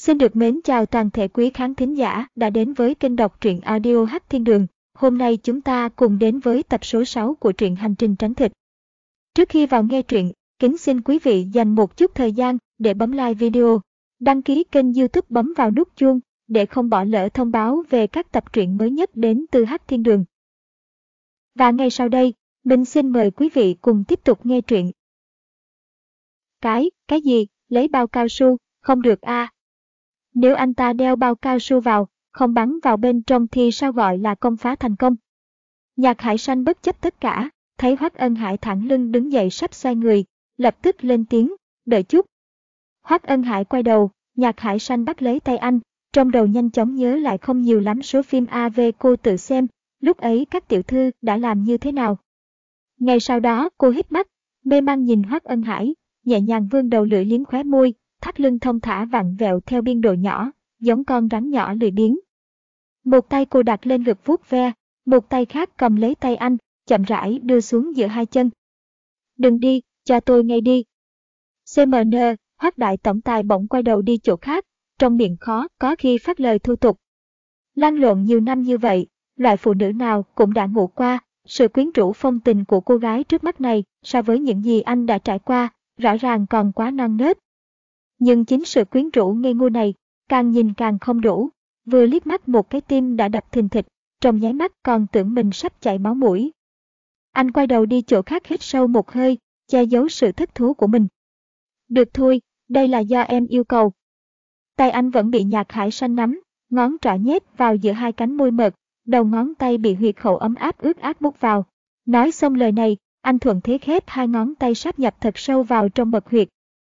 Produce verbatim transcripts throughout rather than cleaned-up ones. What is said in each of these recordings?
Xin được mến chào toàn thể quý khán thính giả đã đến với kênh đọc truyện audio Hắc Thiên Đường. Hôm nay chúng ta cùng đến với tập số sáu của truyện Hành Trình Tránh Thịt. Trước khi vào nghe truyện, kính xin quý vị dành một chút thời gian để bấm like video, đăng ký kênh YouTube, bấm vào nút chuông để không bỏ lỡ thông báo về các tập truyện mới nhất đến từ Hắc Thiên Đường. Và ngay sau đây, mình xin mời quý vị cùng tiếp tục nghe truyện. Cái, cái gì, lấy bao cao su, không được a. À. Nếu anh ta đeo bao cao su vào, không bắn vào bên trong thì sao gọi là công phá thành công? Nhạc Hải Sanh bất chấp tất cả, thấy Hoắc Ân Hải thẳng lưng đứng dậy sắp xoay người, lập tức lên tiếng, đợi chút. Hoắc Ân Hải quay đầu, Nhạc Hải Sanh bắt lấy tay anh, trong đầu nhanh chóng nhớ lại không nhiều lắm số phim a vê cô tự xem, lúc ấy các tiểu thư đã làm như thế nào. Ngay sau đó cô híp mắt, mê man nhìn Hoắc Ân Hải, nhẹ nhàng vươn đầu lưỡi liếm khóe môi, thắt lưng thong thả vặn vẹo theo biên độ nhỏ, giống con rắn nhỏ lười biếng. Một tay cô đặt lên ngực vuốt ve, một tay khác cầm lấy tay anh, chậm rãi đưa xuống giữa hai chân. Đừng đi, cho tôi ngay đi. xê em en, Hoắc đại tổng tài bỗng quay đầu đi chỗ khác, trong miệng khó có khi phát lời thô tục. Lăn lộn nhiều năm như vậy, loại phụ nữ nào cũng đã ngủ qua, sự quyến rũ phong tình của cô gái trước mắt này so với những gì anh đã trải qua, rõ ràng còn quá non nớt. Nhưng chính sự quyến rũ ngây ngô này, càng nhìn càng không đủ, vừa liếc mắt một cái tim đã đập thình thịch, trong nháy mắt còn tưởng mình sắp chảy máu mũi. Anh quay đầu đi chỗ khác, hít sâu một hơi, che giấu sự thích thú của mình. Được thôi, đây là do em yêu cầu. Tay anh vẫn bị Nhạc Hải Sanh nắm, ngón trỏ nhét vào giữa hai cánh môi mật, đầu ngón tay bị huyệt khẩu ấm áp ướt át mút vào. Nói xong lời này, anh thuận thế khép hai ngón tay sáp nhập thật sâu vào trong mật huyệt.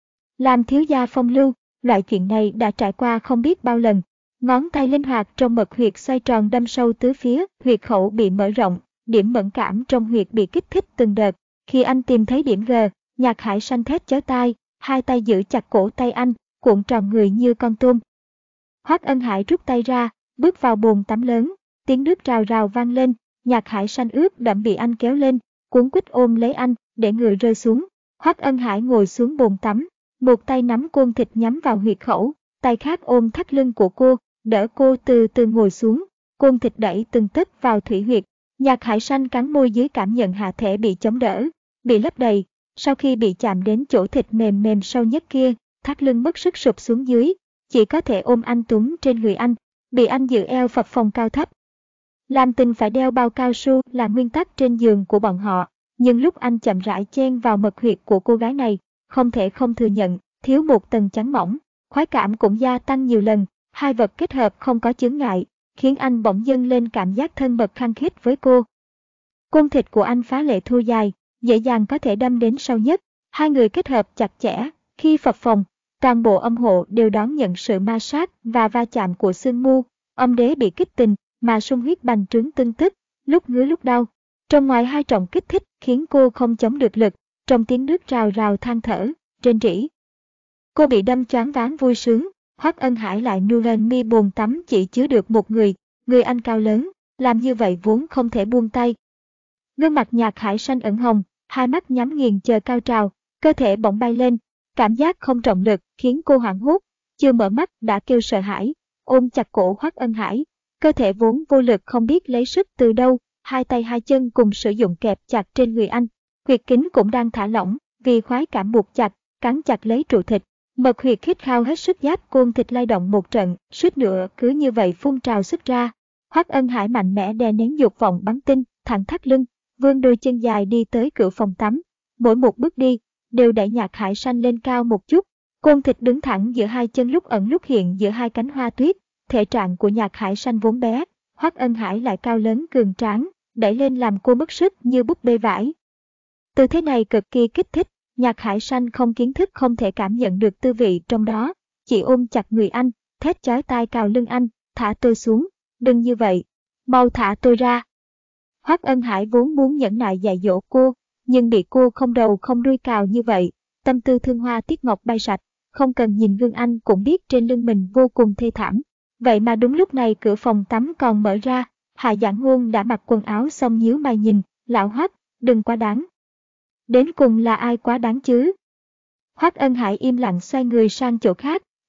Làm thiếu gia phong lưu, loại chuyện này đã trải qua không biết bao lần. Ngón tay linh hoạt trong mật huyệt xoay tròn đâm sâu tứ phía, huyệt khẩu bị mở rộng, điểm mẫn cảm trong huyệt bị kích thích từng đợt. Khi anh tìm thấy điểm G, Nhạc Hải Sanh thét chói tai, hai tay giữ chặt cổ tay anh, cuộn tròn người như con tôm. Hoắc Ân Hải rút tay ra, bước vào bồn tắm lớn, tiếng nước rào rào vang lên, Nhạc Hải Sanh ướt đẫm bị anh kéo lên, cuống quýt ôm lấy anh, để người rơi xuống. Hoắc Ân Hải ngồi xuống bồn tắm, một tay nắm côn thịt nhắm vào huyệt khẩu, tay khác ôm thắt lưng của cô, đỡ cô từ từ ngồi xuống, côn thịt đẩy từng tấc vào thủy huyệt. Nhạc Hải Sanh cắn môi dưới cảm nhận hạ thể bị chống đỡ, bị lấp đầy. Sau khi bị chạm đến chỗ thịt mềm mềm sâu nhất kia, thắt lưng mất sức sụp xuống dưới, chỉ có thể ôm anh túm trên người anh, bị anh giữ eo phập phồng cao thấp. Làm tình phải đeo bao cao su là nguyên tắc trên giường của bọn họ, nhưng lúc anh chậm rãi chen vào mật huyệt của cô gái này, không thể không thừa nhận, thiếu một tầng chắn mỏng, khoái cảm cũng gia tăng nhiều lần, hai vật kết hợp không có chướng ngại, khiến anh bỗng dâng lên cảm giác thân mật khăng khít với cô. Côn thịt của anh phá lệ thô dài, dễ dàng có thể đâm đến sâu nhất, hai người kết hợp chặt chẽ, khi phập phồng, toàn bộ âm hộ đều đón nhận sự ma sát và va chạm của xương mu, âm đế bị kích tình mà sung huyết bành trướng tưng tức, lúc ngứa lúc đau. Trong ngoài hai trọng kích thích khiến cô không chống được lực, trong tiếng nước rào rào than thở, rên rỉ. Cô bị đâm choáng váng vui sướng, Hoắc Ân Hải lại nu lên mi bồn tắm chỉ chứa được một người, người anh cao lớn, làm như vậy vốn không thể buông tay. Gương mặt Nhạc Hải Sanh ửng hồng, hai mắt nhắm nghiền chờ cao trào, cơ thể bỗng bay lên, cảm giác không trọng lực khiến cô hoảng hốt, chưa mở mắt đã kêu sợ hãi, ôm chặt cổ Hoắc Ân Hải, cơ thể vốn vô lực không biết lấy sức từ đâu, hai tay hai chân cùng sử dụng kẹp chặt trên người anh, huyệt kính cũng đang thả lỏng, vì khoái cảm buộc chặt, cắn chặt lấy trụ thịt, mật huyệt khít khao hết sức giáp côn thịt lay động một trận, suýt nữa cứ như vậy phun trào sức ra. Hoắc Ân Hải mạnh mẽ đè nén dục vọng bắn tinh, thẳng thắt lưng, vươn đôi chân dài đi tới cửa phòng tắm, mỗi một bước đi đều đẩy Nhạc Hải Sanh lên cao một chút, côn thịt đứng thẳng giữa hai chân lúc ẩn lúc hiện giữa hai cánh hoa tuyết, thể trạng của Nhạc Hải Sanh vốn bé, Hoắc Ân Hải lại cao lớn cường tráng, đẩy lên làm cô mất sức như búp bê vải. Tư thế này cực kỳ kích thích, Nhạc Hải Sanh không kiến thức không thể cảm nhận được tư vị trong đó, chỉ ôm chặt người anh, thét chói tai cào lưng anh, thả tôi xuống, đừng như vậy, mau thả tôi ra. Hoắc Ân Hải vốn muốn nhẫn nại dạy dỗ cô, nhưng bị cô không đầu không đuôi cào như vậy, tâm tư thương hoa tiết ngọc bay sạch, không cần nhìn gương anh cũng biết trên lưng mình vô cùng thê thảm. Vậy mà đúng lúc này cửa phòng tắm còn mở ra, Hạ Giảng Ngôn đã mặc quần áo xong nhíu mày nhìn, lão Hoắc, đừng quá đáng. Đến cùng là ai quá đáng chứ? Hoắc Ân Hải im lặng xoay người sang chỗ khác,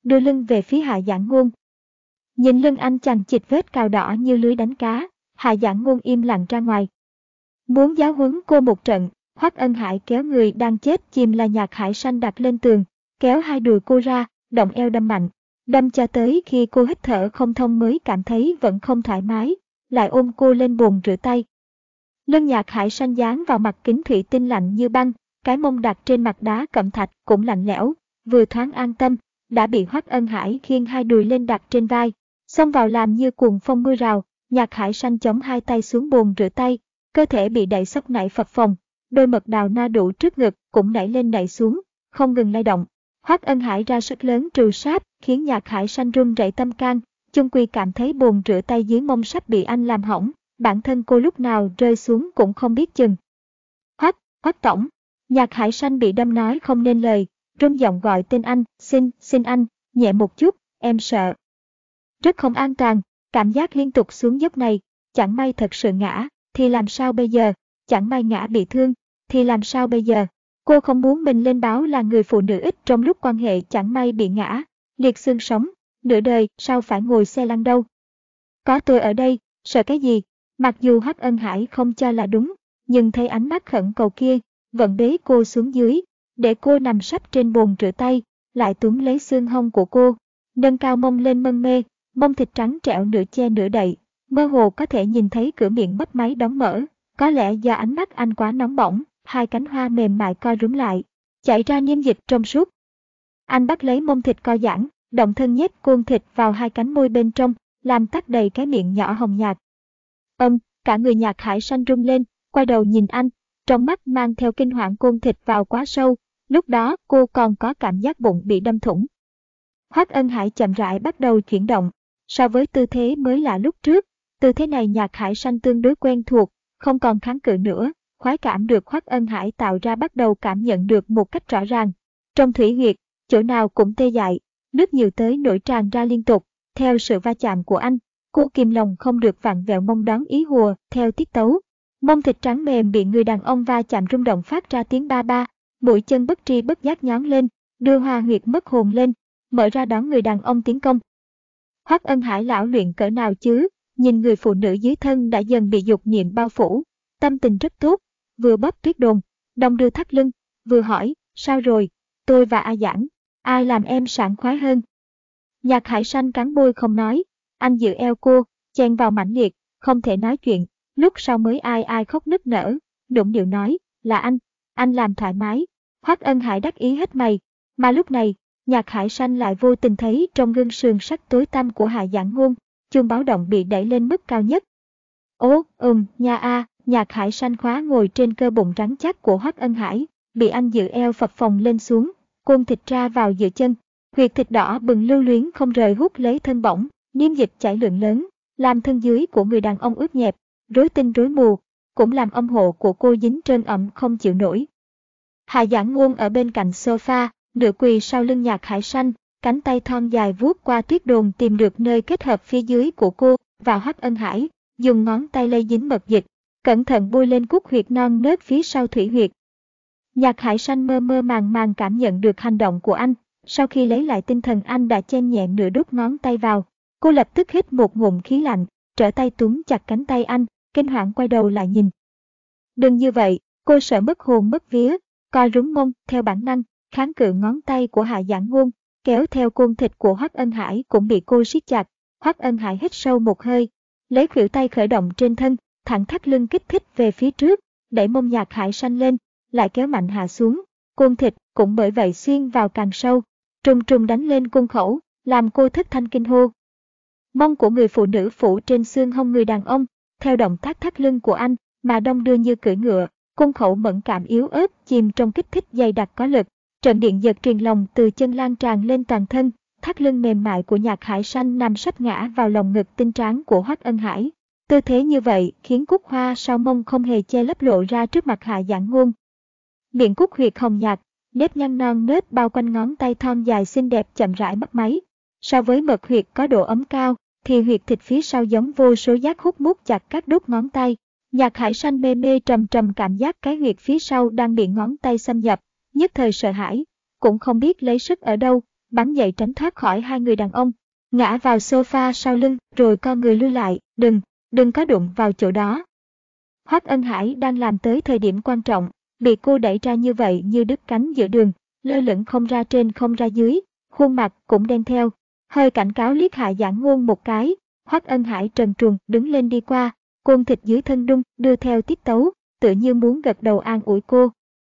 đưa lưng về phía Hạ Giảng Ngôn. Nhìn lưng anh chằng chịt vết cào đỏ như lưới đánh cá, Hạ Giảng Ngôn im lặng ra ngoài. Muốn giáo huấn cô một trận, Hoắc Ân Hải kéo người đang chết chìm là Nhạc Hải Sanh đặt lên tường, kéo hai đùi cô ra, động eo đâm mạnh. Đâm cho tới khi cô hít thở không thông mới cảm thấy vẫn không thoải mái, lại ôm cô lên bồn rửa tay. Lưng Nhạc Hải Sanh dán vào mặt kính thủy tinh lạnh như băng, cái mông đặt trên mặt đá cẩm thạch cũng lạnh lẽo, vừa thoáng an tâm, đã bị Hoắc Ân Hải khiêng hai đùi lên đặt trên vai, xông vào làm như cuồng phong mưa rào. Nhạc Hải Sanh chống hai tay xuống bồn rửa tay, cơ thể bị đẩy sốc nảy phập phồng, đôi mật đào no đủ trước ngực cũng nảy lên nảy xuống, không ngừng lay động. Hoắc Ân Hải ra sức lớn trù sáp, khiến Nhạc Hải Sanh run rẩy tâm can, chung quy cảm thấy bồn rửa tay dưới mông sắp bị anh làm hỏng, bản thân cô lúc nào rơi xuống cũng không biết chừng. Hoắc, Hoắc tổng. Nhạc Hải Sanh bị đâm nói không nên lời, run giọng gọi tên anh, xin, xin anh, nhẹ một chút, em sợ. Rất không an toàn, cảm giác liên tục xuống dốc này, chẳng may thật sự ngã, thì làm sao bây giờ, chẳng may ngã bị thương, thì làm sao bây giờ. Cô không muốn mình lên báo là người phụ nữ ít trong lúc quan hệ chẳng may bị ngã, liệt xương sống, nửa đời sao phải ngồi xe lăn đâu. Có tôi ở đây, sợ cái gì? Mặc dù Hoắc Ân Hải không cho là đúng, nhưng thấy ánh mắt khẩn cầu kia, vẫn bế cô xuống dưới, để cô nằm sấp trên bồn rửa tay, lại túm lấy xương hông của cô, nâng cao mông lên mân mê, mông thịt trắng trẻo nửa che nửa đậy, mơ hồ có thể nhìn thấy cửa miệng mấp máy đóng mở, có lẽ do ánh mắt anh quá nóng bỏng, hai cánh hoa mềm mại co rúm lại, chảy ra niêm dịch trong suốt. Anh bắt lấy mông thịt co giãn, động thân nhét cuôn thịt vào hai cánh môi bên trong, làm tắc đầy cái miệng nhỏ hồng nhạt. Âm, cả người Nhạc Hải Sanh rung lên, quay đầu nhìn anh, trong mắt mang theo kinh hoảng cuôn thịt vào quá sâu, lúc đó cô còn có cảm giác bụng bị đâm thủng. Hoắc Ân Hải chậm rãi bắt đầu chuyển động, so với tư thế mới lạ lúc trước, tư thế này Nhạc Hải Sanh tương đối quen thuộc, không còn kháng cự nữa, khoái cảm được Hoắc Ân Hải tạo ra bắt đầu cảm nhận được một cách rõ ràng. Trong thủy huyệt, chỗ nào cũng tê dại, nước nhiều tới nổi tràn ra liên tục, theo sự va chạm của anh, cô kìm lòng không được vặn vẹo mông đón ý hùa theo tiết tấu. Mông thịt trắng mềm bị người đàn ông va chạm rung động phát ra tiếng ba ba, mũi chân bất tri bất giác nhón lên, đưa hoa huyệt mất hồn lên, mở ra đón người đàn ông tiến công. Hoắc Ân Hải lão luyện cỡ nào chứ, nhìn người phụ nữ dưới thân đã dần bị dục niệm bao phủ, tâm tình rất tốt, vừa bóp tuyết đồn, đong đưa thắt lưng, vừa hỏi, sao rồi, tôi và A Giảng, ai làm em sảng khoái hơn? Nhạc Hải Sanh cắn môi không nói, anh giữ eo cô, chen vào mãnh liệt, không thể nói chuyện, lúc sau mới ai ai khóc nức nở, nũng nịu nói, là anh, anh làm thoải mái. Hoắc Ân Hải đắc ý hết mày, mà lúc này, Nhạc Hải Sanh lại vô tình thấy trong gương sườn sắc tối tăm của Hạ Giảng Ngôn, chuông báo động bị đẩy lên mức cao nhất. Ố, ừm, nha a, Nhạc Hải Sanh khóa ngồi trên cơ bụng rắn chắc của Hoắc Ân Hải, bị anh giữ eo phập phồng lên xuống, cuôn thịt ra vào giữa chân, huyệt thịt đỏ bừng lưu luyến không rời hút lấy thân bỏng, niêm dịch chảy lượng lớn, làm thân dưới của người đàn ông ướt nhẹp, rối tinh rối mù, cũng làm âm hộ của cô dính trơn ẩm không chịu nổi. Hạ Giảng Ngôn ở bên cạnh sofa, nửa quỳ sau lưng Nhạc Hải Sanh, cánh tay thon dài vuốt qua tuyết đồn tìm được nơi kết hợp phía dưới của cô và Hoắc Ân Hải, dùng ngón tay lây dính mật dịch, cẩn thận bôi lên cúc huyệt non nớt phía sau thủy huyệt. Nhạc Hải Sanh mơ mơ màng màng cảm nhận được hành động của anh, sau khi lấy lại tinh thần anh đã chen nhẹ nửa đốt ngón tay vào, cô lập tức hít một ngụm khí lạnh, trở tay túm chặt cánh tay anh, kinh hoàng quay đầu lại nhìn. Đừng như vậy, cô sợ mất hồn mất vía, co rúm mông theo bản năng, kháng cự ngón tay của Hạ Giảng Ngôn, kéo theo cuôn thịt của Hoắc Ân Hải cũng bị cô siết chặt. Hoắc Ân Hải hít sâu một hơi, lấy khuỷu tay khởi động trên thân, thẳng thắt lưng kích thích về phía trước, đẩy mông Nhạc Hải Sanh lên, lại kéo mạnh hạ xuống, cuôn thịt cũng bởi vậy xuyên vào càng sâu, trùng trùng đánh lên cung khẩu, làm cô thất thanh kinh hô. Mông của người phụ nữ phủ trên xương hông người đàn ông, theo động tác thắt lưng của anh mà đong đưa như cưỡi ngựa, cung khẩu mẫn cảm yếu ớt chìm trong kích thích dày đặc có lực, trận điện giật truyền lòng từ chân lan tràn lên toàn thân, thắt lưng mềm mại của Nhạc Hải Sanh nằm sắp ngã vào lồng ngực tinh tráng của Hoắc Ân Hải. Tư thế như vậy khiến cúc hoa sau mông không hề che lấp lộ ra trước mặt Hạ Giảng Ngôn. Miệng cúc huyệt hồng nhạt, nếp nhăn non nớt bao quanh ngón tay thon dài xinh đẹp chậm rãi mấp máy. So với mật huyệt có độ ấm cao, thì huyệt thịt phía sau giống vô số giác hút mút chặt các đốt ngón tay. Nhạc Hải Sanh mê mê trầm trầm cảm giác cái huyệt phía sau đang bị ngón tay xâm nhập, nhất thời sợ hãi, cũng không biết lấy sức ở đâu, bắn dậy tránh thoát khỏi hai người đàn ông, ngã vào sofa sau lưng rồi co người lui lại, đừng, đừng có đụng vào chỗ đó. Hoắc Ân Hải đang làm tới thời điểm quan trọng, bị cô đẩy ra như vậy như đứt cánh giữa đường, lơ lửng không ra trên không ra dưới, khuôn mặt cũng đen theo. Hơi cảnh cáo liếc Hạ Giảng Ngôn một cái, Hoắc Ân Hải trần truồng đứng lên đi qua, côn thịt dưới thân đung đưa theo tiết tấu, tự như muốn gật đầu an ủi cô.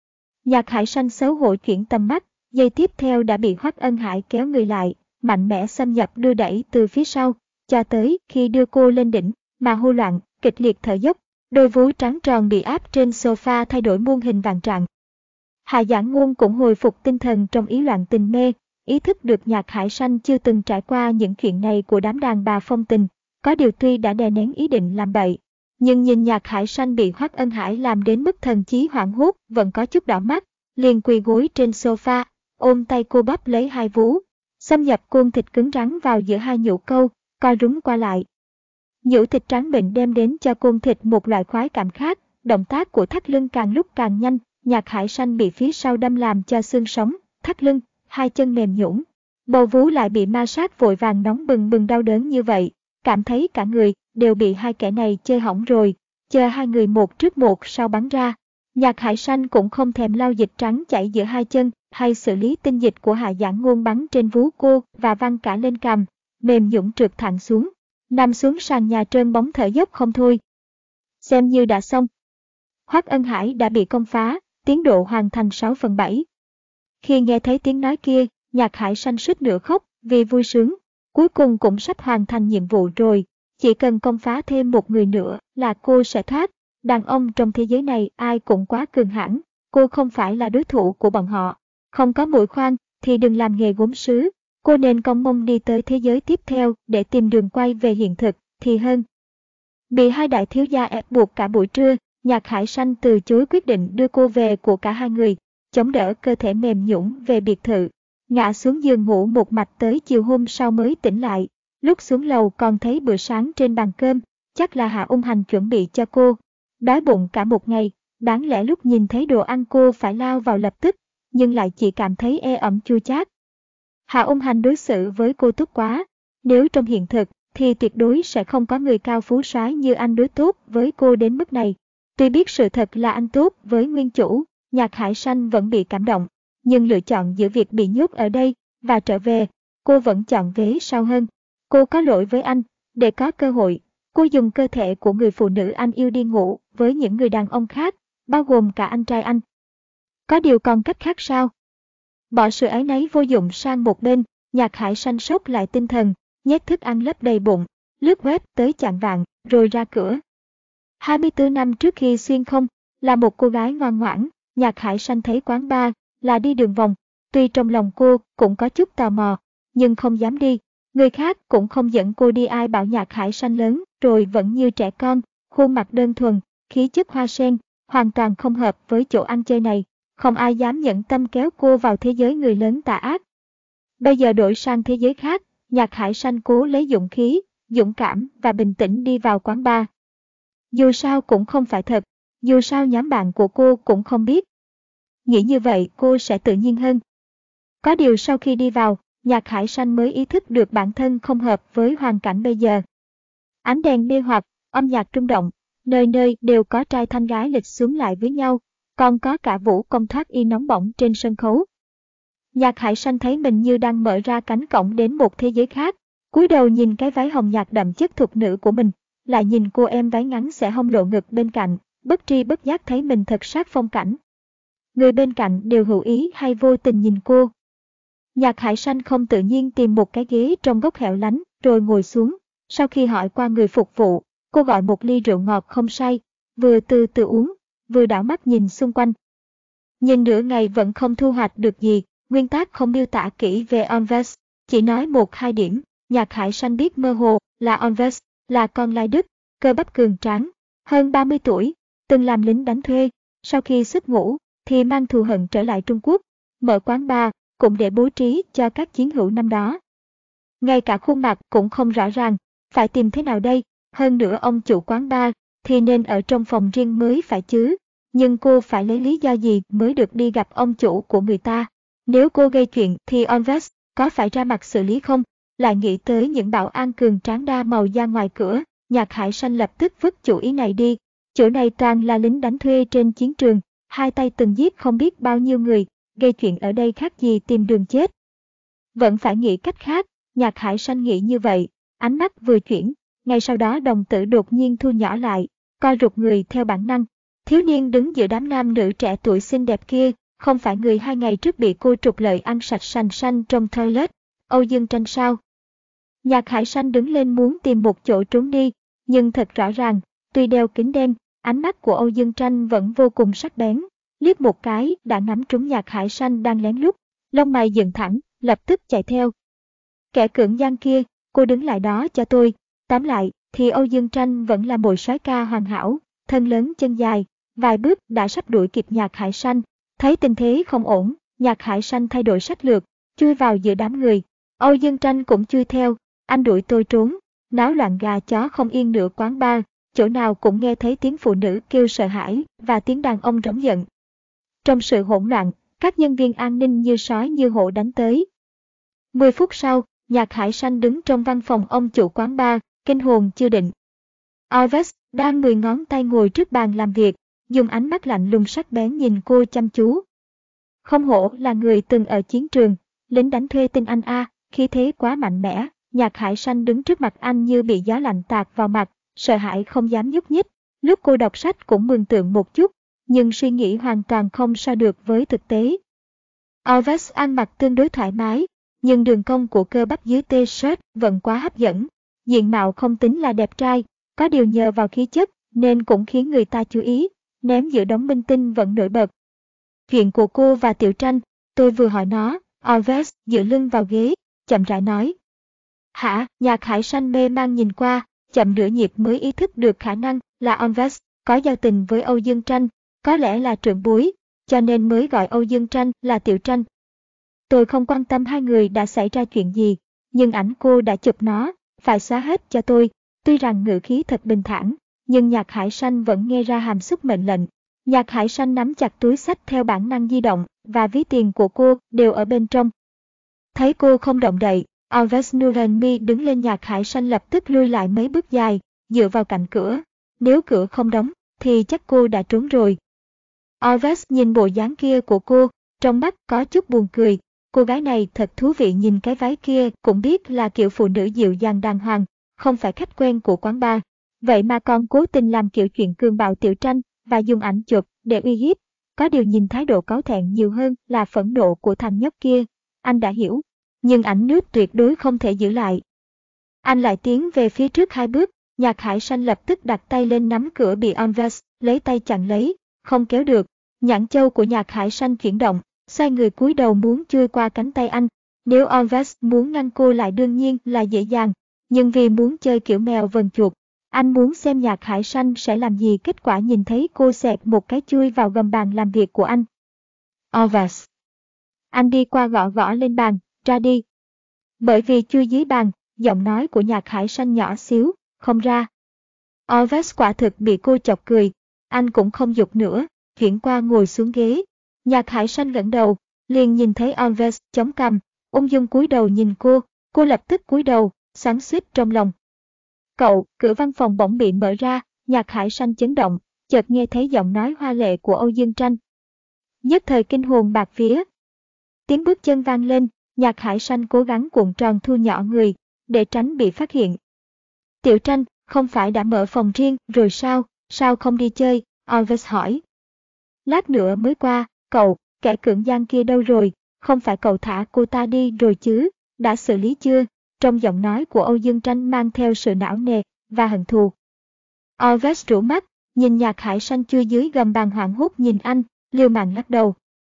Nhạc Hải Sanh xấu hổ chuyển tầm mắt, giây tiếp theo đã bị Hoắc Ân Hải kéo người lại, mạnh mẽ xâm nhập đưa đẩy từ phía sau, cho tới khi đưa cô lên đỉnh, mà hô loạn, kịch liệt thở dốc, đôi vú trắng tròn bị áp trên sofa thay đổi muôn hình vạn trạng. Hạ Giảng Ngôn cũng hồi phục tinh thần trong ý loạn tình mê, ý thức được Nhạc Hải Sanh chưa từng trải qua những chuyện này của đám đàn bà phong tình, có điều tuy đã đè nén ý định làm bậy, nhưng nhìn Nhạc Hải Sanh bị Hoắc Ân Hải làm đến mức thần trí hoảng hốt vẫn có chút đỏ mắt, liền quỳ gối trên sofa, ôm tay cô bắp lấy hai vú, xâm nhập côn thịt cứng rắn vào giữa hai nhũ câu, co rúm qua lại. Nhũ thịt trắng mịn đem đến cho côn thịt một loại khoái cảm khác, động tác của thắt lưng càng lúc càng nhanh, Nhạc Hải Sanh bị phía sau đâm làm cho xương sống, thắt lưng, hai chân mềm nhũn, bầu vú lại bị ma sát vội vàng nóng bừng bừng đau đớn như vậy, cảm thấy cả người đều bị hai kẻ này chơi hỏng rồi, chờ hai người một trước một sau bắn ra. Nhạc Hải Sanh cũng không thèm lau dịch trắng chảy giữa hai chân, hay xử lý tinh dịch của Hạ Giảng Ngôn bắn trên vú cô và văng cả lên cằm, mềm nhũn trượt thẳng xuống, nằm xuống sàn nhà trơn bóng thở dốc không thôi. Xem như đã xong. Hoắc Ân Hải đã bị công phá, tiến độ hoàn thành sáu phần bảy. Khi nghe thấy tiếng nói kia, Nhạc Hải Sanh suýt nữa khóc vì vui sướng, cuối cùng cũng sắp hoàn thành nhiệm vụ rồi, chỉ cần công phá thêm một người nữa là cô sẽ thoát. Đàn ông trong thế giới này ai cũng quá cường hãn, cô không phải là đối thủ của bọn họ. Không có mũi khoan thì đừng làm nghề gốm sứ, cô nên cong mông đi tới thế giới tiếp theo để tìm đường quay về hiện thực thì hơn. Bị hai đại thiếu gia ép buộc cả buổi trưa, Nhạc Hải Sanh từ chối quyết định đưa cô về của cả hai người, chống đỡ cơ thể mềm nhũn về biệt thự, ngã xuống giường ngủ một mạch tới chiều hôm sau mới tỉnh lại. Lúc xuống lầu còn thấy bữa sáng trên bàn cơm, chắc là Hạ Ung Hành chuẩn bị cho cô. Đói bụng cả một ngày, đáng lẽ lúc nhìn thấy đồ ăn cô phải lao vào lập tức, nhưng lại chỉ cảm thấy ê ẩm chua chát. Hạ Ung Hành đối xử với cô tốt quá, nếu trong hiện thực thì tuyệt đối sẽ không có người cao phú soái như anh đối tốt với cô đến mức này. Tuy biết sự thật là anh tốt với nguyên chủ, Nhạc Hải Sanh vẫn bị cảm động, nhưng lựa chọn giữa việc bị nhốt ở đây và trở về, cô vẫn chọn vế sau hơn. Cô có lỗi với anh, để có cơ hội, cô dùng cơ thể của người phụ nữ anh yêu đi ngủ với những người đàn ông khác, bao gồm cả anh trai anh. Có điều còn cách khác sao? Bỏ sự áy náy vô dụng sang một bên, Nhạc Hải Sanh sốc lại tinh thần, nhét thức ăn lấp đầy bụng, lướt web tới chạng vạng, rồi ra cửa. hai mươi tư năm trước khi xuyên không, là một cô gái ngoan ngoãn, Nhạc Hải Sanh thấy quán bar là đi đường vòng, tuy trong lòng cô cũng có chút tò mò, nhưng không dám đi. Người khác cũng không dẫn cô đi, ai bảo Nhạc Hải Sanh lớn rồi vẫn như trẻ con, khuôn mặt đơn thuần, khí chất hoa sen, hoàn toàn không hợp với chỗ ăn chơi này, không ai dám nhẫn tâm kéo cô vào thế giới người lớn tà ác. Bây giờ đổi sang thế giới khác, Nhạc Hải Sanh cố lấy dũng khí, dũng cảm và bình tĩnh đi vào quán bar. Dù sao cũng không phải thật, dù sao nhóm bạn của cô cũng không biết. Nghĩ như vậy cô sẽ tự nhiên hơn. Có điều sau khi đi vào, Nhạc Hải Sanh mới ý thức được bản thân không hợp với hoàn cảnh bây giờ. Ánh đèn mê hoặc, âm nhạc rung động, nơi nơi đều có trai thanh gái lịch xuống lại với nhau, còn có cả vũ công thoát y nóng bỏng trên sân khấu. Nhạc Hải Sanh thấy mình như đang mở ra cánh cổng đến một thế giới khác, cúi đầu nhìn cái váy hồng nhạt đậm chất thục nữ của mình, lại nhìn cô em váy ngắn xẻ hông lộ ngực bên cạnh, bất tri bất giác thấy mình thật sát phong cảnh. Người bên cạnh đều hữu ý hay vô tình nhìn cô. Nhạc Hải Sanh không tự nhiên tìm một cái ghế trong góc hẻo lánh, rồi ngồi xuống. Sau khi hỏi qua người phục vụ, cô gọi một ly rượu ngọt không say, vừa từ từ uống, vừa đảo mắt nhìn xung quanh. Nhìn nửa ngày vẫn không thu hoạch được gì, nguyên tác không miêu tả kỹ về Onves, chỉ nói một hai điểm. Nhạc Hải Sanh biết mơ hồ là Onves là con lai Đức, cơ bắp cường tráng, hơn ba mươi tuổi, từng làm lính đánh thuê, sau khi xuất ngũ thì mang thù hận trở lại Trung Quốc, mở quán bar cũng để bố trí cho các chiến hữu năm đó. Ngay cả khuôn mặt cũng không rõ ràng, phải tìm thế nào đây, hơn nữa ông chủ quán bar thì nên ở trong phòng riêng mới phải chứ, nhưng cô phải lấy lý do gì mới được đi gặp ông chủ của người ta. Nếu cô gây chuyện thì Onves có phải ra mặt xử lý không? Lại nghĩ tới những bảo an cường tráng đa màu da ngoài cửa, Nhạc Hải Sanh lập tức vứt chủ ý này đi. Chỗ này toàn là lính đánh thuê trên chiến trường, hai tay từng giết không biết bao nhiêu người, gây chuyện ở đây khác gì tìm đường chết. Vẫn phải nghĩ cách khác, Nhạc Hải Sanh nghĩ như vậy, ánh mắt vừa chuyển, ngay sau đó đồng tử đột nhiên thu nhỏ lại, co rụt người theo bản năng. Thiếu niên đứng giữa đám nam nữ trẻ tuổi xinh đẹp kia, không phải người hai ngày trước bị cô trục lợi ăn sạch sành xanh trong toilet, Âu Dương Tranh sao? Nhạc Hải Sanh đứng lên muốn tìm một chỗ trốn đi, nhưng thật rõ ràng, tuy đeo kính đen, ánh mắt của Âu Dương Tranh vẫn vô cùng sắc bén, liếc một cái đã ngắm trúng Nhạc Hải Sanh đang lén lút, lông mày dựng thẳng, lập tức chạy theo. Kẻ cưỡng gian kia, cô đứng lại đó cho tôi. Tóm lại, thì Âu Dương Tranh vẫn là một soái ca hoàn hảo, thân lớn chân dài, vài bước đã sắp đuổi kịp Nhạc Hải Sanh. Thấy tình thế không ổn, Nhạc Hải Sanh thay đổi sách lược, chui vào giữa đám người. Âu Dương Tranh cũng chui theo, anh đuổi tôi trốn, náo loạn gà chó không yên nửa quán bar, chỗ nào cũng nghe thấy tiếng phụ nữ kêu sợ hãi và tiếng đàn ông rống giận. Trong sự hỗn loạn, các nhân viên an ninh như sói như hổ đánh tới. Mười phút sau, Nhạc Hải Sanh đứng trong văn phòng ông chủ quán bar, kinh hồn chưa định. Alves đang mười ngón tay ngồi trước bàn làm việc, dùng ánh mắt lạnh lùng sắc bén nhìn cô chăm chú. Không hổ là người từng ở chiến trường, lính đánh thuê tinh anh A, khí thế quá mạnh mẽ. Nhạc Hải Sanh đứng trước mặt anh như bị gió lạnh tạt vào mặt, sợ hãi không dám nhúc nhích. Lúc cô đọc sách cũng mường tượng một chút, nhưng suy nghĩ hoàn toàn không so được với thực tế. Alves ăn mặc tương đối thoải mái, nhưng đường cong của cơ bắp dưới t-shirt vẫn quá hấp dẫn. Diện mạo không tính là đẹp trai, có điều nhờ vào khí chất nên cũng khiến người ta chú ý, ném giữa đống minh tinh vẫn nổi bật. Chuyện của cô và Tiểu Tranh, tôi vừa hỏi nó, Alves dựa lưng vào ghế, chậm rãi nói. Hả? Nhạc Hải Sanh mê mang nhìn qua, chậm nửa nhịp mới ý thức được khả năng là Alves có giao tình với Âu Dương Tranh, có lẽ là trưởng bối, cho nên mới gọi Âu Dương Tranh là Tiểu Tranh. Tôi không quan tâm hai người đã xảy ra chuyện gì, nhưng ảnh cô đã chụp nó, phải xóa hết cho tôi. Tuy rằng ngữ khí thật bình thản, nhưng Nhạc Hải Sanh vẫn nghe ra hàm xúc mệnh lệnh. Nhạc Hải Sanh nắm chặt túi xách theo bản năng di động, và ví tiền của cô đều ở bên trong. Thấy cô không động đậy, Alves Nurenmi đứng lên. Nhạc Hải Sanh lập tức lui lại mấy bước dài, dựa vào cạnh cửa. Nếu cửa không đóng, thì chắc cô đã trốn rồi. Alves nhìn bộ dáng kia của cô, trong mắt có chút buồn cười. Cô gái này thật thú vị, nhìn cái váy kia cũng biết là kiểu phụ nữ dịu dàng đàng hoàng, không phải khách quen của quán bar. Vậy mà còn cố tình làm kiểu chuyện cường bạo Tiểu Tranh và dùng ảnh chụp để uy hiếp. Có điều nhìn thái độ cáu thẹn nhiều hơn là phẫn nộ của thằng nhóc kia. Anh đã hiểu, nhưng ảnh nước tuyệt đối không thể giữ lại. Anh lại tiến về phía trước hai bước, Nhạc Hải Sanh lập tức đặt tay lên nắm cửa bị Alves lấy tay chặn lấy, không kéo được. Nhãn châu của Nhạc Hải Sanh chuyển động, xoay người cúi đầu muốn chui qua cánh tay anh. Nếu Alves muốn ngăn cô lại đương nhiên là dễ dàng, nhưng vì muốn chơi kiểu mèo vần chuột, anh muốn xem Nhạc Hải Sanh sẽ làm gì. Kết quả nhìn thấy cô xẹt một cái chui vào gầm bàn làm việc của anh. Alves. Anh đi qua gõ gõ lên bàn, ra đi. Bởi vì chui dưới bàn, giọng nói của Nhạc Hải Sanh nhỏ xíu, không ra. Alves quả thực bị cô chọc cười, anh cũng không giục nữa, chuyển qua ngồi xuống ghế. Nhạc Hải Sanh gật đầu, liền nhìn thấy Alves chống cằm, ung dung cúi đầu nhìn cô, cô lập tức cúi đầu, xoắn xuýt trong lòng. Cậu, cửa văn phòng bỗng bị mở ra, Nhạc Hải Sanh chấn động, chợt nghe thấy giọng nói hoa lệ của Âu Dương Tranh. Nhất thời kinh hồn bạt vía. Tiếng bước chân vang lên, Nhạc Hải Sanh cố gắng cuộn tròn thu nhỏ người, để tránh bị phát hiện. Tiểu Tranh, không phải đã mở phòng riêng rồi sao, sao không đi chơi? Alves hỏi. Lát nữa mới qua, cậu, kẻ cưỡng gian kia đâu rồi, không phải cậu thả cô ta đi rồi chứ, đã xử lý chưa? Trong giọng nói của Âu Dương Tranh mang theo sự não nề và hận thù. Alves rũ mắt, nhìn Nhạc Hải Sanh chui dưới gầm bàn hoảng hốt nhìn anh, liều mạng lắc đầu.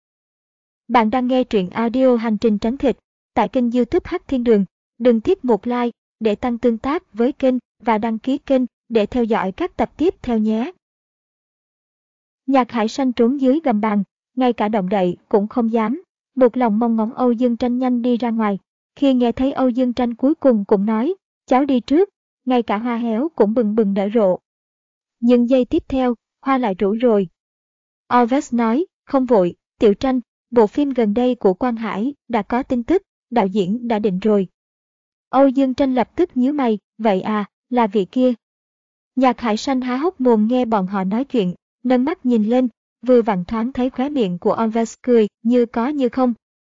Bạn đang nghe truyện audio Hành trình tránh thịt tại kênh YouTube Hắc Thiên Đường. Đừng tiếc một like để tăng tương tác với kênh và đăng ký kênh để theo dõi các tập tiếp theo nhé. Nhạc Hải Sanh trốn dưới gầm bàn, ngay cả động đậy cũng không dám, một lòng mong ngóng Âu Dương Tranh nhanh đi ra ngoài. Khi nghe thấy Âu Dương Tranh cuối cùng cũng nói, cháu đi trước, ngay cả hoa héo cũng bừng bừng nở rộ. Nhưng giây tiếp theo, hoa lại rũ rồi. Alves nói, không vội, Tiểu Tranh, bộ phim gần đây của Quang Hải đã có tin tức, đạo diễn đã định rồi. Âu Dương Tranh lập tức nhíu mày, vậy à, là vị kia. Nhạc Hải Sanh há hốc mồm nghe bọn họ nói chuyện, nâng mắt nhìn lên, vừa vặn thoáng thấy khóe miệng của Alves cười, như có như không.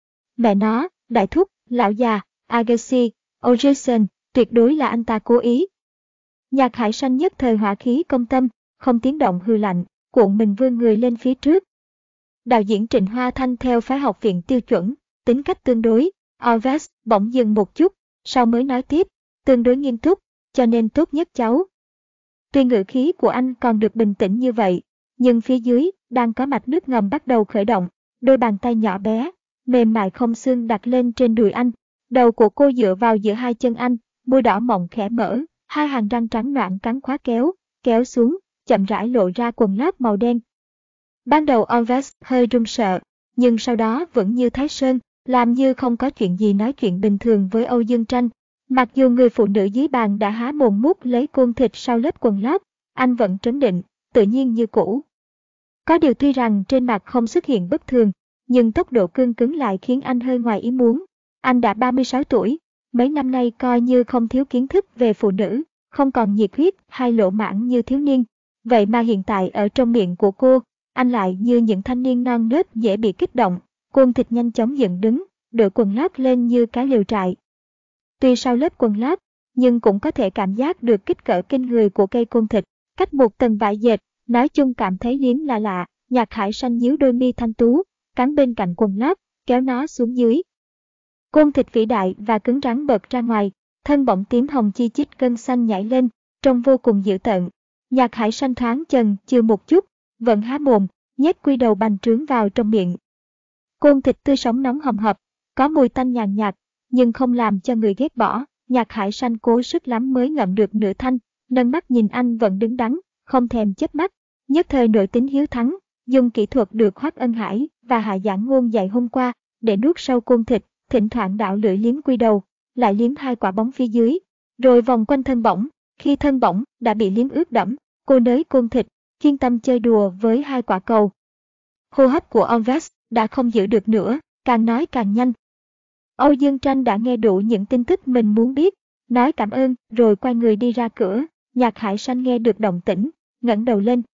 Mẹ nó, đại thúc, lão già, Agassi, O'Jason, tuyệt đối là anh ta cố ý. Nhạc Hải Sanh nhất thời hỏa khí công tâm, không tiếng động hư lạnh, cuộn mình vươn người lên phía trước. Đạo diễn Trịnh Hoa Thanh theo phái học viện tiêu chuẩn, tính cách tương đối, Alves bỗng dừng một chút, sau mới nói tiếp, tương đối nghiêm túc, cho nên tốt nhất cháu. Tuy ngữ khí của anh còn được bình tĩnh như vậy, nhưng phía dưới đang có mạch nước ngầm bắt đầu khởi động, đôi bàn tay nhỏ bé, mềm mại không xương đặt lên trên đùi anh, đầu của cô dựa vào giữa hai chân anh, môi đỏ mọng khẽ mở, hai hàng răng trắng noãn cắn khóa kéo, kéo xuống, chậm rãi lộ ra quần lót màu đen. Ban đầu Alves hơi run sợ, nhưng sau đó vẫn như Thái Sơn, làm như không có chuyện gì nói chuyện bình thường với Âu Dương Tranh. Mặc dù người phụ nữ dưới bàn đã há mồm mút lấy côn thịt sau lớp quần lót, anh vẫn trấn định, tự nhiên như cũ. Có điều tuy rằng trên mặt không xuất hiện bất thường, nhưng tốc độ cương cứng lại khiến anh hơi ngoài ý muốn. Anh đã ba mươi sáu tuổi, mấy năm nay coi như không thiếu kiến thức về phụ nữ, không còn nhiệt huyết hay lỗ mãng như thiếu niên. Vậy mà hiện tại ở trong miệng của cô, anh lại như những thanh niên non nớt dễ bị kích động, côn thịt nhanh chóng dựng đứng, đội quần lót lên như cái lều trại. Tuy sau lớp quần lót, nhưng cũng có thể cảm giác được kích cỡ kinh người của cây côn thịt, cách một tầng vải dệt, nói chung cảm thấy liếm là lạ. Nhạc Hải Sanh nhíu đôi mi thanh tú, cắn bên cạnh quần lót, kéo nó xuống dưới. Côn thịt vĩ đại và cứng rắn bật ra ngoài, thân bỗng tím hồng chi chít gân xanh nhảy lên, trông vô cùng dữ tợn. Nhạc Hải Sanh thoáng chần chừ một chút, vẫn há mồm, nhét quy đầu bành trướng vào trong miệng. Côn thịt tươi sống nóng hầm hập, có mùi tanh nhàn nhạt, nhưng không làm cho người ghét bỏ. Nhạc Hải Sanh cố sức lắm mới ngậm được nửa thanh, nâng mắt nhìn anh vẫn đứng đắn, không thèm chớp mắt, nhất thời nổi tính hiếu thắng, dùng kỹ thuật được Hoắc Ân Hải và Hạ Giảng Ngôn dạy hôm qua để nuốt sâu côn thịt, thỉnh thoảng đảo lưỡi liếm quy đầu, lại liếm hai quả bóng phía dưới, rồi vòng quanh thân bổng. Khi thân bổng đã bị liếm ướt đẫm, cô nới côn thịt, chuyên tâm chơi đùa với hai quả cầu. Hô hấp của Alves đã không giữ được nữa, càng nói càng nhanh. Âu Dương Tranh đã nghe đủ những tin tức mình muốn biết, nói cảm ơn rồi quay người đi ra cửa. Nhạc Hải Sanh nghe được động tĩnh, ngẩng đầu lên.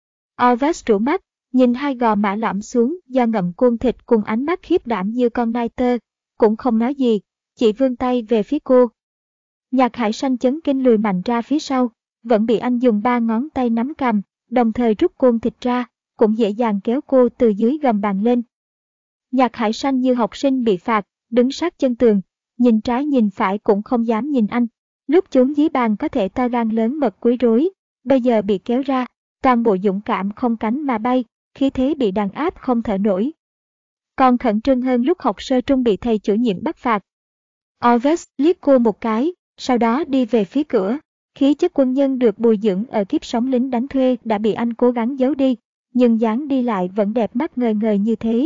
Alves rũ mắt, nhìn hai gò má lõm xuống do ngậm côn thịt cùng ánh mắt khiếp đảm như con nai tơ, cũng không nói gì, chỉ vươn tay về phía cô. Nhạc Hải Sanh chấn kinh lùi mạnh ra phía sau, vẫn bị anh dùng ba ngón tay nắm cầm, đồng thời rút côn thịt ra, cũng dễ dàng kéo cô từ dưới gầm bàn lên. Nhạc Hải Sanh như học sinh bị phạt, đứng sát chân tường, nhìn trái nhìn phải cũng không dám nhìn anh. Lúc trốn dưới bàn có thể to gan lớn mật quấy rối, bây giờ bị kéo ra, toàn bộ dũng cảm không cánh mà bay, khí thế bị đàn áp không thở nổi. Còn khẩn trương hơn lúc học sơ trung bị thầy chủ nhiệm bắt phạt. Alves liếc cô một cái, sau đó đi về phía cửa. Khí chất quân nhân được bồi dưỡng ở kiếp sống lính đánh thuê đã bị anh cố gắng giấu đi, nhưng dáng đi lại vẫn đẹp mắt ngời ngời như thế.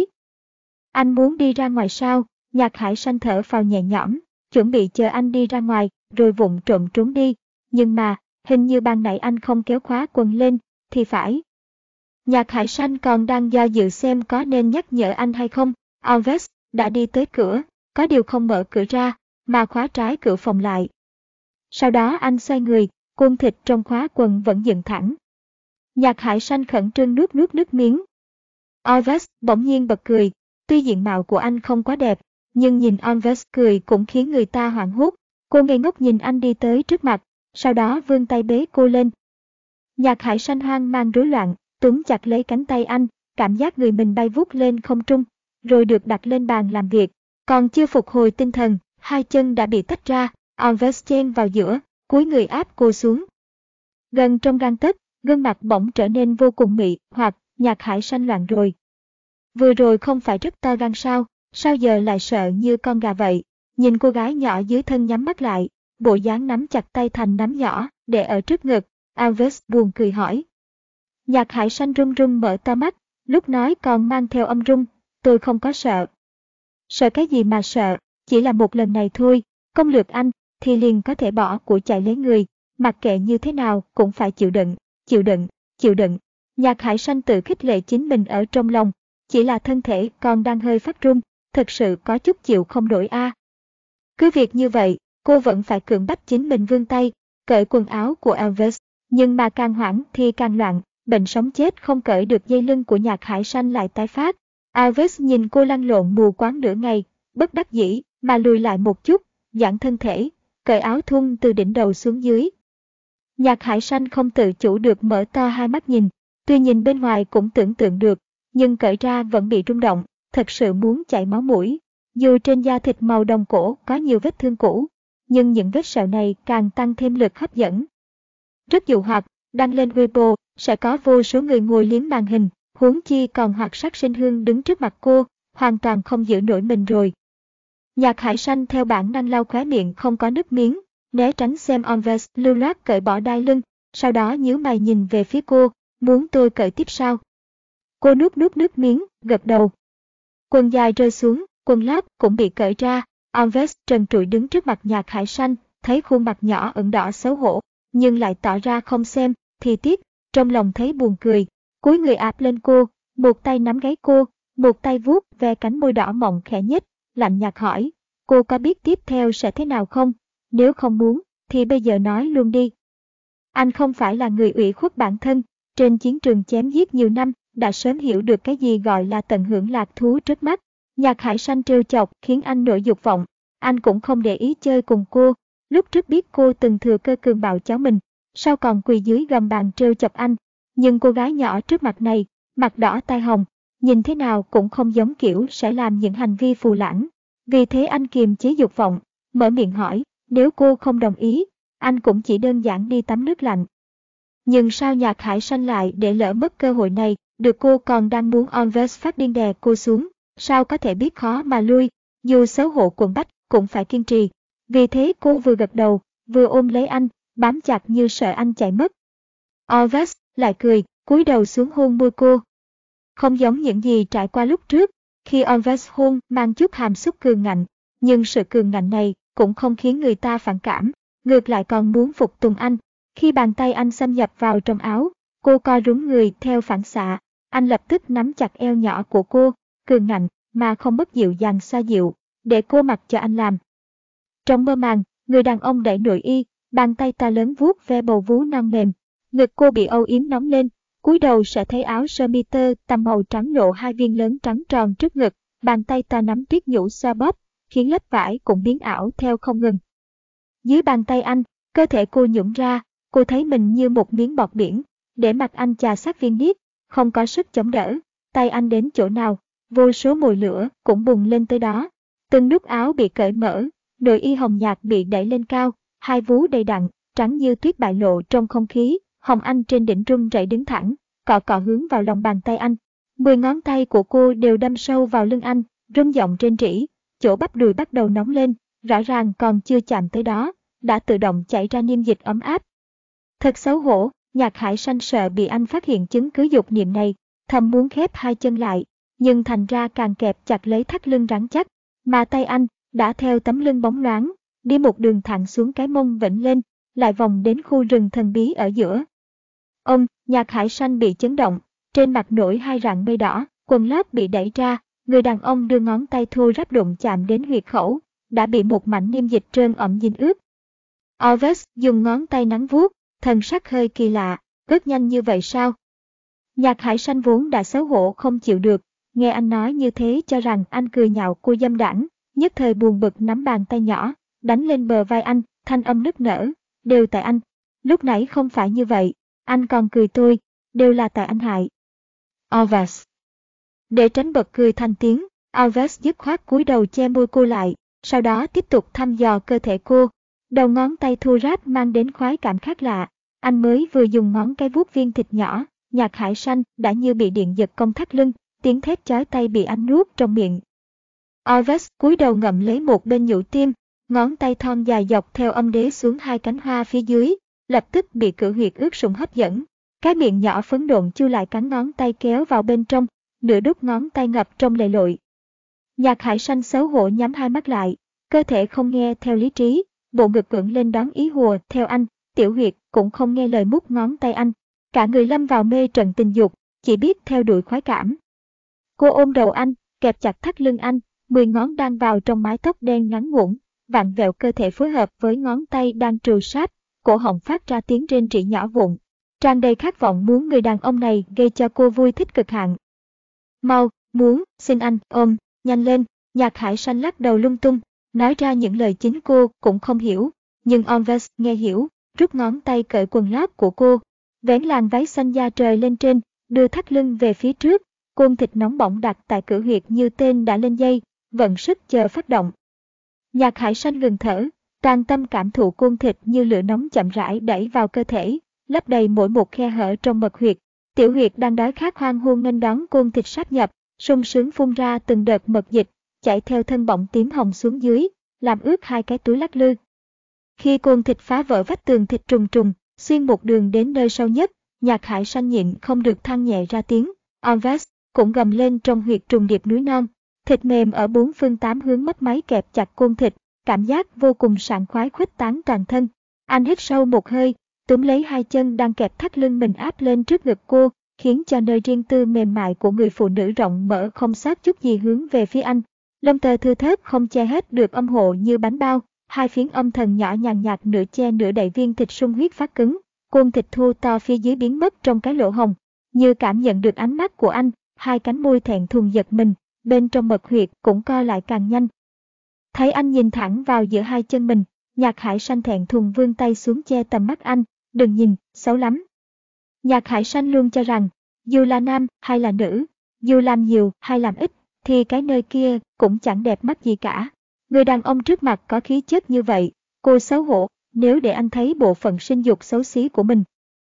Anh muốn đi ra ngoài sao? Nhạc Hải Sanh thở phào nhẹ nhõm, chuẩn bị chờ anh đi ra ngoài, rồi vụng trộm trốn đi. Nhưng mà, hình như ban nãy anh không kéo khóa quần lên, thì phải. Nhạc Hải Sanh còn đang do dự xem có nên nhắc nhở anh hay không. Alves đã đi tới cửa, có điều không mở cửa ra, mà khóa trái cửa phòng lại. Sau đó anh xoay người, côn thịt trong khóa quần vẫn dựng thẳng. Nhạc Hải Sanh khẩn trương nuốt nuốt nước miếng. Alves bỗng nhiên bật cười, tuy diện mạo của anh không quá đẹp, nhưng nhìn Alves cười cũng khiến người ta hoảng hốt. Cô ngây ngốc nhìn anh đi tới trước mặt, sau đó vươn tay bế cô lên. Nhạc Hải Sanh hoang mang rối loạn, túm chặt lấy cánh tay anh, cảm giác người mình bay vút lên không trung, rồi được đặt lên bàn làm việc. Còn chưa phục hồi tinh thần, hai chân đã bị tách ra, Alves chen vào giữa, cúi người áp cô xuống. Gần trong gang tấc, gương mặt bỗng trở nên vô cùng mị hoặc. Nhạc Hải Sanh loạn rồi. Vừa rồi không phải rất to gan sao, sao giờ lại sợ như con gà vậy? Nhìn cô gái nhỏ dưới thân nhắm mắt lại, bộ dáng nắm chặt tay thành nắm nhỏ, để ở trước ngực, Alves buồn cười hỏi. Nhạc Hải Sanh run run mở to mắt, lúc nói còn mang theo âm run, tôi không có sợ. Sợ cái gì mà sợ, chỉ là một lần này thôi, công lược anh, thì liền có thể bỏ của chạy lấy người, mặc kệ như thế nào cũng phải chịu đựng, chịu đựng, chịu đựng. Nhạc Hải Sanh tự khích lệ chính mình ở trong lòng, chỉ là thân thể còn đang hơi phát run, thực sự có chút chịu không nổi a. Cứ việc như vậy, cô vẫn phải cưỡng bách chính mình vươn tay, cởi quần áo của Elvis. Nhưng mà càng hoảng thì càng loạn, bệnh sống chết không cởi được dây lưng của Nhạc Hải Sanh lại tái phát. Elvis nhìn cô lăn lộn mù quáng nửa ngày, bất đắc dĩ mà lùi lại một chút, giãn thân thể, cởi áo thun từ đỉnh đầu xuống dưới. Nhạc Hải Sanh không tự chủ được mở to hai mắt nhìn, tuy nhìn bên ngoài cũng tưởng tượng được, nhưng cởi ra vẫn bị rung động, thật sự muốn chảy máu mũi. Dù trên da thịt màu đồng cổ có nhiều vết thương cũ, nhưng những vết sẹo này càng tăng thêm lực hấp dẫn. Rất dụ hoặc, đăng lên Weibo, sẽ có vô số người ngồi liếm màn hình, huống chi còn Hoạt Sắc Sinh Hương đứng trước mặt cô, hoàn toàn không giữ nổi mình rồi. Nhạc Hải Sanh theo bản năng lau khóe miệng không có nước miếng, né tránh xem Elvis lưu loát cởi bỏ đai lưng, sau đó nhíu mày nhìn về phía cô, muốn tôi cởi tiếp sao? Cô nuốt nuốt nước miếng, gật đầu. Quần dài rơi xuống, quần lót cũng bị cởi ra, Elvis trần trụi đứng trước mặt Nhạc Hải Sanh, thấy khuôn mặt nhỏ ửng đỏ xấu hổ, nhưng lại tỏ ra không xem, thì tiếc, trong lòng thấy buồn cười, cúi người áp lên cô, một tay nắm gáy cô, một tay vuốt ve cánh môi đỏ mọng khẽ nhếch, lạnh nhạt hỏi, cô có biết tiếp theo sẽ thế nào không? Nếu không muốn, thì bây giờ nói luôn đi. Anh không phải là người ủy khuất bản thân, trên chiến trường chém giết nhiều năm, đã sớm hiểu được cái gì gọi là tận hưởng lạc thú trước mắt. Nhạc Hải Sanh trêu chọc khiến anh nổi dục vọng, anh cũng không để ý chơi cùng cô. Lúc trước biết cô từng thừa cơ cường bạo cháu mình, sau còn quỳ dưới gầm bàn trêu chọc anh. Nhưng cô gái nhỏ trước mặt này, mặt đỏ tai hồng, nhìn thế nào cũng không giống kiểu sẽ làm những hành vi phù lãng. Vì thế anh kiềm chế dục vọng, mở miệng hỏi, nếu cô không đồng ý, anh cũng chỉ đơn giản đi tắm nước lạnh. Nhưng sao Nhạc Hải Sanh lại để lỡ mất cơ hội này, được cô còn đang muốn Elvis phát điên đè cô xuống, sao có thể biết khó mà lui, dù xấu hổ quần bách cũng phải kiên trì. Vì thế cô vừa gật đầu, vừa ôm lấy anh, bám chặt như sợ anh chạy mất. Elvis lại cười, cúi đầu xuống hôn môi cô. Không giống những gì trải qua lúc trước, khi Elvis hôn mang chút hàm xúc cường ngạnh, nhưng sự cường ngạnh này cũng không khiến người ta phản cảm, ngược lại còn muốn phục tùng anh. Khi bàn tay anh xâm nhập vào trong áo, cô co rúm người theo phản xạ, anh lập tức nắm chặt eo nhỏ của cô, cường ngạnh mà không mất dịu dàng xoa dịu, để cô mặc cho anh làm. Trong mơ màng, người đàn ông đẩy nội y, bàn tay to lớn vuốt ve bầu vú non mềm, ngực cô bị âu yếm nóng lên, cúi đầu sẽ thấy áo sơ mi tơ tằm màu trắng lộ hai viên lớn trắng tròn trước ngực, bàn tay to nắm tuyết nhũ xoa bóp, khiến lớp vải cũng biến ảo theo không ngừng. Dưới bàn tay anh, cơ thể cô nhũn ra, cô thấy mình như một miếng bọt biển, để mặt anh chà sát viên niết, không có sức chống đỡ, tay anh đến chỗ nào, vô số mồi lửa cũng bùng lên tới đó. Từng nút áo bị cởi mở, nội y hồng nhạt bị đẩy lên cao, hai vú đầy đặn, trắng như tuyết bại lộ trong không khí, Hồng Anh trên đỉnh run rẩy đứng thẳng, cọ cọ hướng vào lòng bàn tay anh. Mười ngón tay của cô đều đâm sâu vào lưng anh, rung giọng rên rỉ, chỗ bắp đùi bắt đầu nóng lên, rõ ràng còn chưa chạm tới đó, đã tự động chảy ra niêm dịch ấm áp. Thật xấu hổ, Nhạc Hải Sanh sợ bị anh phát hiện chứng cứ dục niệm này, thầm muốn khép hai chân lại, nhưng thành ra càng kẹp chặt lấy thắt lưng rắn chắc, mà tay anh đã theo tấm lưng bóng loáng, đi một đường thẳng xuống cái mông vểnh lên, lại vòng đến khu rừng thần bí ở giữa. Ông, Nhạc Hải Sanh bị chấn động, trên mặt nổi hai rạn mây đỏ, quần lót bị đẩy ra, người đàn ông đưa ngón tay thô ráp đụng chạm đến huyệt khẩu, đã bị một mảnh niêm dịch trơn ẩm dính ướt. Elvis dùng ngón tay nắn vuốt, thần sắc hơi kỳ lạ, rất nhanh như vậy sao? Nhạc Hải Sanh vốn đã xấu hổ không chịu được, nghe anh nói như thế cho rằng anh cười nhạo cô dâm đãng, nhất thời buồn bực nắm bàn tay nhỏ, đánh lên bờ vai anh, thanh âm nức nở, đều tại anh. Lúc nãy không phải như vậy, anh còn cười tôi, đều là tại anh hại. Elvis. Để tránh bật cười thành tiếng, Elvis dứt khoát cúi đầu che môi cô lại, sau đó tiếp tục thăm dò cơ thể cô. Đầu ngón tay thô ráp mang đến khoái cảm khác lạ, anh mới vừa dùng ngón cái vuốt viên thịt nhỏ, Nhạc Hải Sanh đã như bị điện giật cong thắt lưng, tiếng thét chói tai bị anh nuốt trong miệng. Elvis cúi đầu ngậm lấy một bên nhũ tim, ngón tay thon dài dọc theo âm đế xuống hai cánh hoa phía dưới, lập tức bị cử huyệt ướt sũng hấp dẫn. Cái miệng nhỏ phấn độn chu lại cắn ngón tay kéo vào bên trong, nửa đốt ngón tay ngập trong lầy lội. Nhạc Hải Sanh xấu hổ nhắm hai mắt lại, cơ thể không nghe theo lý trí, bộ ngực ưỡn lên đón ý hùa theo anh, tiểu huyệt cũng không nghe lời mút ngón tay anh. Cả người lâm vào mê trận tình dục, chỉ biết theo đuổi khoái cảm. Cô ôm đầu anh, kẹp chặt thắt lưng anh, mười ngón đang vào trong mái tóc đen ngắn ngủn, vặn vẹo cơ thể phối hợp với ngón tay đang trù sát, cổ họng phát ra tiếng rên rỉ nhỏ vụn. Tràn đầy khát vọng muốn người đàn ông này gây cho cô vui thích cực hạn. Mau, muốn, xin anh, ôm, nhanh lên, Nhạc Hải Sanh lắc đầu lung tung, nói ra những lời chính cô cũng không hiểu, nhưng Onves nghe hiểu, rút ngón tay cởi quần lót của cô, vén làn váy xanh da trời lên trên, đưa thắt lưng về phía trước, côn thịt nóng bỏng đặt tại cự huyệt như tên đã lên dây, vận sức chờ phát động. Nhạc Hải Sanh ngừng thở, toàn tâm cảm thụ côn thịt như lửa nóng chậm rãi đẩy vào cơ thể, lấp đầy mỗi một khe hở trong mật huyệt. Tiểu huyệt đang đói khát hoang hôn nghênh đón côn thịt sáp nhập, sung sướng phun ra từng đợt mật dịch, chảy theo thân bọng tím hồng xuống dưới, làm ướt hai cái túi lắc lư. Khi côn thịt phá vỡ vách tường thịt trùng trùng, xuyên một đường đến nơi sâu nhất, Nhạc Hải Sanh nhịn không được than nhẹ ra tiếng. Onves cũng gầm lên trong huyệt trùng điệp núi non, thịt mềm ở bốn phương tám hướng mất máy kẹp chặt côn thịt, cảm giác vô cùng sảng khoái khuếch tán toàn thân. Anh hít sâu một hơi, túm lấy hai chân đang kẹp thắt lưng mình áp lên trước ngực cô, khiến cho nơi riêng tư mềm mại của người phụ nữ rộng mở không sót chút gì hướng về phía anh. Lông tơ thưa thớt không che hết được âm hộ như bánh bao, hai phiến âm thần nhỏ nhàn nhạt nửa che nửa đậy viên thịt sung huyết phát cứng, côn thịt thô to phía dưới biến mất trong cái lỗ hồng. Như cảm nhận được ánh mắt của anh, hai cánh môi thẹn thùng giật mình, bên trong mật huyệt cũng co lại càng nhanh. Thấy anh nhìn thẳng vào giữa hai chân mình, Nhạc Hải Sanh thẹn thùng vươn tay xuống che tầm mắt anh, đừng nhìn, xấu lắm. Nhạc Hải Sanh luôn cho rằng, dù là nam hay là nữ, dù làm nhiều hay làm ít, thì cái nơi kia cũng chẳng đẹp mắt gì cả. Người đàn ông trước mặt có khí chất như vậy, cô xấu hổ nếu để anh thấy bộ phận sinh dục xấu xí của mình.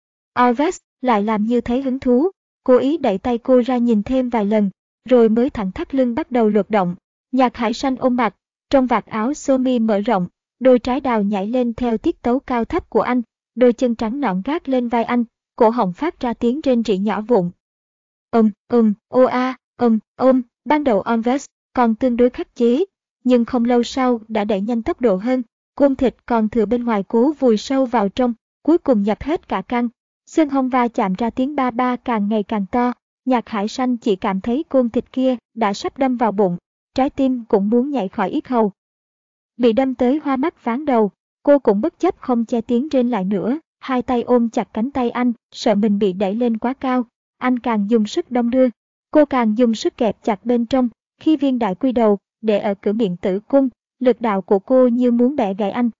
Onves lại làm như thấy hứng thú, cố ý đẩy tay cô ra nhìn thêm vài lần, rồi mới thẳng thắt lưng bắt đầu lượt động. Nhạc Hải Sanh ôm mặt, trong vạt áo sơ mi mở rộng, đôi trái đào nhảy lên theo tiết tấu cao thấp của anh, đôi chân trắng nõn gác lên vai anh, cổ họng phát ra tiếng rên rỉ nhỏ vụn. Ôm, ôm, ô a, ôm, ôm, ban đầu Onves còn tương đối khắc chế, nhưng không lâu sau đã đẩy nhanh tốc độ hơn, côn thịt còn thừa bên ngoài cố vùi sâu vào trong, cuối cùng nhập hết cả căng. Xương hông va chạm ra tiếng ba ba càng ngày càng to, Nhạc Hải Sanh chỉ cảm thấy côn thịt kia đã sắp đâm vào bụng, trái tim cũng muốn nhảy khỏi yết hầu. Bị đâm tới hoa mắt váng đầu, cô cũng bất chấp không che tiếng rên lại nữa, hai tay ôm chặt cánh tay anh, sợ mình bị đẩy lên quá cao. Anh càng dùng sức đong đưa, cô càng dùng sức kẹp chặt bên trong, khi viên đại quy đầu để ở cửa miệng tử cung, lực đạo của cô như muốn bẻ gãy anh.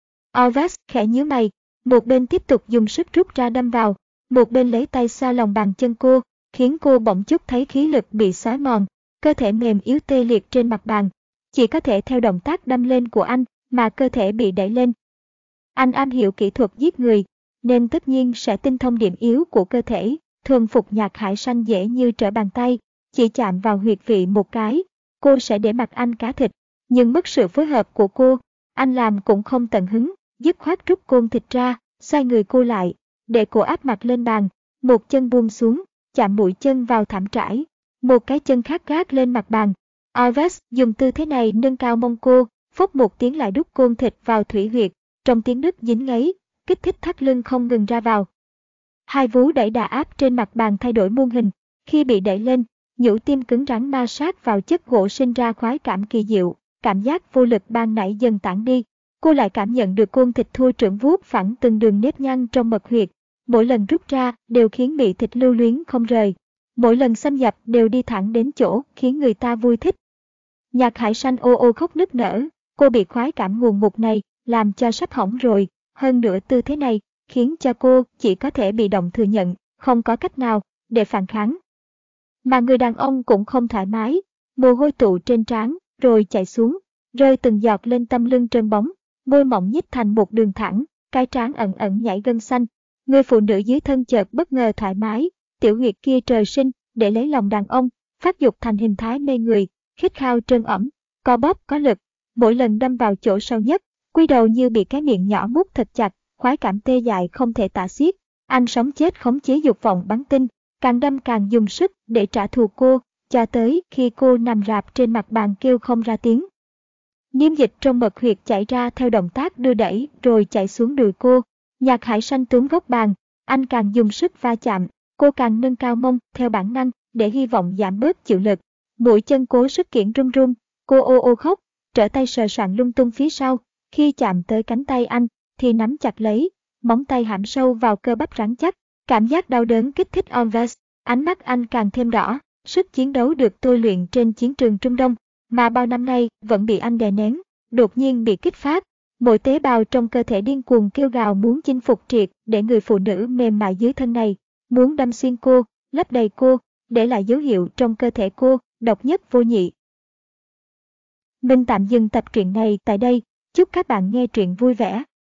Onves khẽ nhíu mày, một bên tiếp tục dùng sức rút ra đâm vào, một bên lấy tay xoa lòng bàn chân cô, khiến cô bỗng chốc thấy khí lực bị xói mòn, cơ thể mềm yếu tê liệt trên mặt bàn. Chỉ có thể theo động tác đâm lên của anh mà cơ thể bị đẩy lên. Anh am hiểu kỹ thuật giết người, nên tất nhiên sẽ tinh thông điểm yếu của cơ thể, thuần phục Nhạc Hải Sanh dễ như trở bàn tay, chỉ chạm vào huyệt vị một cái, cô sẽ để mặc anh cá thịt, nhưng mất sự phối hợp của cô, anh làm cũng không tận hứng, dứt khoát rút côn thịt ra, xoay người cô lại, để cô áp mặt lên bàn, một chân buông xuống, chạm mũi chân vào thảm trải, một cái chân khác gác lên mặt bàn. Onves dùng tư thế này nâng cao mông cô, phốc một tiếng lại đút côn thịt vào thủy huyệt, trong tiếng nứt dính ngấy, kích thích thắt lưng không ngừng ra vào. Hai vú đẩy đà áp trên mặt bàn thay đổi muôn hình, khi bị đẩy lên, nhũ tim cứng rắn ma sát vào chất gỗ sinh ra khoái cảm kỳ diệu, cảm giác vô lực ban nãy dần tản đi. Cô lại cảm nhận được côn thịt thô trưởng vuốt phẳng từng đường nếp nhăn trong mật huyệt, mỗi lần rút ra đều khiến bị thịt lưu luyến không rời. Mỗi lần xâm nhập đều đi thẳng đến chỗ khiến người ta vui thích. Nhạc Hải Sanh ô ô khóc nức nở, cô bị khoái cảm nguồn ngục này làm cho sắp hỏng rồi, hơn nữa tư thế này khiến cho cô chỉ có thể bị động thừa nhận, không có cách nào để phản kháng. Mà người đàn ông cũng không thoải mái, mồ hôi tụ trên trán rồi chảy xuống, rơi từng giọt lên tấm lưng trơn bóng, môi mỏng nhích thành một đường thẳng, cái trán ẩn ẩn nhảy gân xanh. Người phụ nữ dưới thân chợt bất ngờ thoải mái, tiểu huyệt kia trời sinh để lấy lòng đàn ông, phát dục thành hình thái mê người, khít khao trơn ẩm, co bóp có lực, mỗi lần đâm vào chỗ sâu nhất, quy đầu như bị cái miệng nhỏ mút thật chặt, khoái cảm tê dại không thể tả xiết. Anh sống chết khống chế dục vọng bắn tinh, càng đâm càng dùng sức để trả thù cô, cho tới khi cô nằm rạp trên mặt bàn kêu không ra tiếng. Niêm dịch trong mật huyệt chảy ra theo động tác đưa đẩy rồi chảy xuống đùi cô. Nhạc Hải Sanh túm góc bàn, anh càng dùng sức va chạm, cô càng nâng cao mông theo bản năng để hy vọng giảm bớt chịu lực. Mũi chân cố sức kiển run run, cô ô ô khóc, trở tay sờ soạng lung tung phía sau. Khi chạm tới cánh tay anh, thì nắm chặt lấy, móng tay hãm sâu vào cơ bắp rắn chắc. Cảm giác đau đớn kích thích Olves, ánh mắt anh càng thêm đỏ. Sức chiến đấu được tôi luyện trên chiến trường Trung Đông, mà bao năm nay vẫn bị anh đè nén, đột nhiên bị kích phát. Mỗi tế bào trong cơ thể điên cuồng kêu gào muốn chinh phục triệt để người phụ nữ mềm mại dưới thân này, muốn đâm xuyên cô, lấp đầy cô, để lại dấu hiệu trong cơ thể cô, độc nhất vô nhị. Mình tạm dừng tập truyện này tại đây, chúc các bạn nghe truyện vui vẻ.